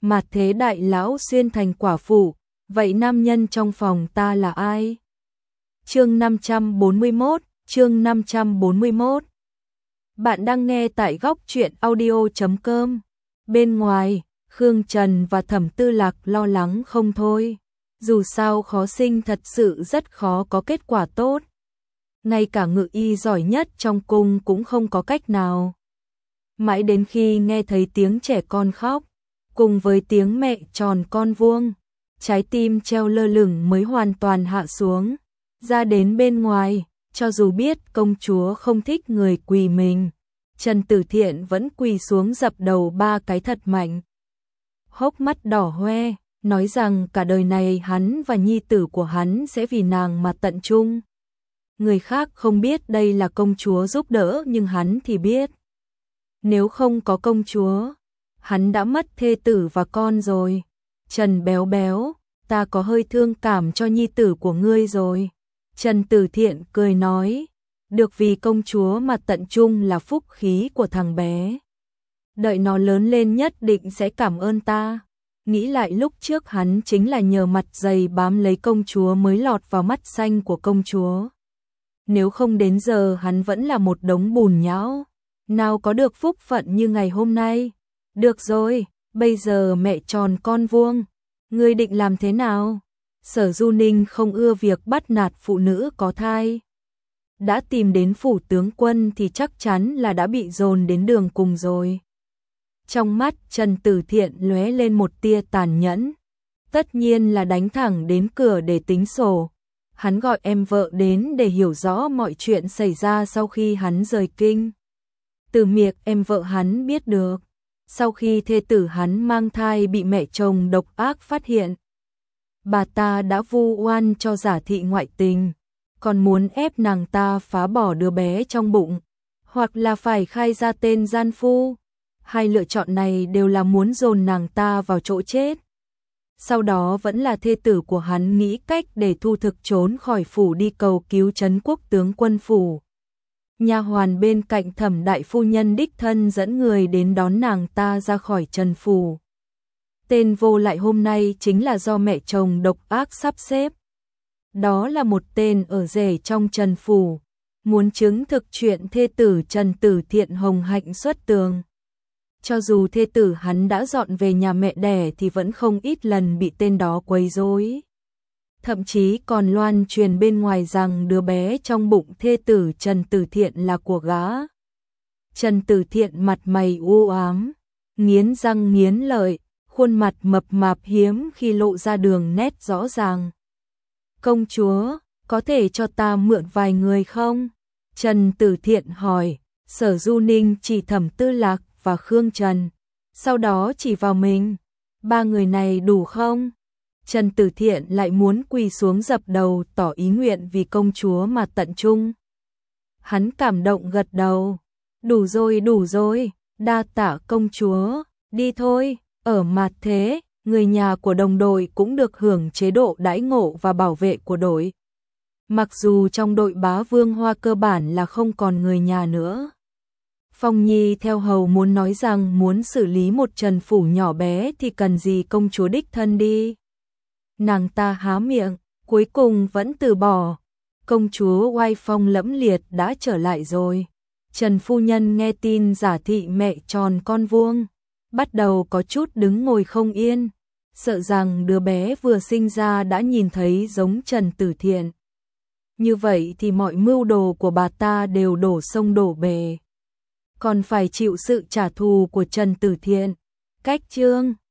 mà thế đại lão xuyên thành quả phụ, vậy nam nhân trong phòng ta là ai? Chương 541. Bạn đang nghe tại góc truyện audio.com. Bên ngoài, Khương Trần và Thẩm Tư Lạc lo lắng không thôi. Dù sao khó sinh thật sự rất khó có kết quả tốt. Ngay cả ngự y giỏi nhất trong cung cũng không có cách nào. Mãi đến khi nghe thấy tiếng trẻ con khóc, cùng với tiếng mẹ tròn con vuông, trái tim treo lơ lửng mới hoàn toàn hạ xuống. Ra đến bên ngoài, cho dù biết công chúa không thích người quỳ mình, Trần Tử Thiện vẫn quỳ xuống dập đầu 3 cái thật mạnh. Hốc mắt đỏ hoe, nói rằng cả đời này hắn và nhi tử của hắn sẽ vì nàng mà tận trung. Người khác không biết đây là công chúa giúp đỡ nhưng hắn thì biết. Nếu không có công chúa, hắn đã mất thê tử và con rồi. Trần béo béo, ta có hơi thương cảm cho nhi tử của ngươi rồi. Trần Tử Thiện cười nói, được vì công chúa mà tận trung là phúc khí của thằng bé. Đợi nó lớn lên nhất định sẽ cảm ơn ta. Nghĩ lại lúc trước hắn chính là nhờ mặt dày bám lấy công chúa mới lọt vào mắt xanh của công chúa. Nếu không đến giờ hắn vẫn là một đống bùn nhão, nào có được phúc phận như ngày hôm nay. Được rồi, bây giờ mẹ tròn con vuông, ngươi định làm thế nào? Sở Du Ninh không ưa việc bắt nạt phụ nữ có thai. Đã tìm đến phủ tướng quân thì chắc chắn là đã bị dồn đến đường cùng rồi. Trong mắt Trần Tử Thiện lóe lên một tia tàn nhẫn. Tất nhiên là đánh thẳng đến cửa để tính sổ. Hắn gọi em vợ đến để hiểu rõ mọi chuyện xảy ra sau khi hắn rời kinh. Từ miệng em vợ hắn biết được, sau khi thê tử hắn mang thai bị mẹ chồng độc ác phát hiện, bà ta đã vu oan cho giả thị ngoại tình, còn muốn ép nàng ta phá bỏ đứa bé trong bụng, hoặc là phải khai ra tên gian phu. Hai lựa chọn này đều là muốn dồn nàng ta vào chỗ chết. Sau đó vẫn là thê tử của hắn nghĩ cách để thu thực trốn khỏi phủ đi cầu cứu trấn quốc tướng quân phủ. Nha hoàn bên cạnh Thẩm đại phu nhân đích thân dẫn người đến đón nàng ta ra khỏi Trần phủ. Tên vô lại hôm nay chính là do mẹ chồng độc ác sắp xếp. Đó là một tên ở rể trong Trần phủ, muốn chứng thực chuyện thê tử Trần Tử Thiện hồng hạnh xuất tường. Cho dù thê tử hắn đã dọn về nhà mẹ đẻ thì vẫn không ít lần bị tên đó quấy rối. Thậm chí còn loan truyền bên ngoài rằng đứa bé trong bụng thê tử Trần Tử Thiện là của gã. Trần Tử Thiện mặt mày u ám, nghiến răng nghiến lợi, khuôn mặt mập mạp hiếm khi lộ ra đường nét rõ ràng. Công chúa, có thể cho ta mượn vài người không? Trần Tử Thiện hỏi. Sở Du Ninh chỉ Thẩm Tư Lạc và Khương Trần, sau đó chỉ vào mình. 3 người này đủ không? Trần Tử Thiện lại muốn quỳ xuống dập đầu tỏ ý nguyện vì công chúa mà tận trung. Hắn cảm động gật đầu. Đủ rồi, đa tạ công chúa, đi thôi. Ở mặt thế, người nhà của đồng đội cũng được hưởng chế độ đãi ngộ và bảo vệ của đội. Mặc dù trong đội bá vương hoa cơ bản là không còn người nhà nữa. Phong Nhi theo hầu muốn nói rằng muốn xử lý một Trần phủ nhỏ bé thì cần gì công chúa đích thân đi. Nàng ta há miệng, cuối cùng vẫn từ bỏ. Công chúa oai phong lẫm liệt đã trở lại rồi. Trần phu nhân nghe tin giả thị mẹ tròn con vuông, bắt đầu có chút đứng ngồi không yên, sợ rằng đứa bé vừa sinh ra đã nhìn thấy giống Trần Tử Thiện. Như vậy thì mọi mưu đồ của bà ta đều đổ sông đổ bể. Còn phải chịu sự trả thù của Trần Tử Thiện. Cách chương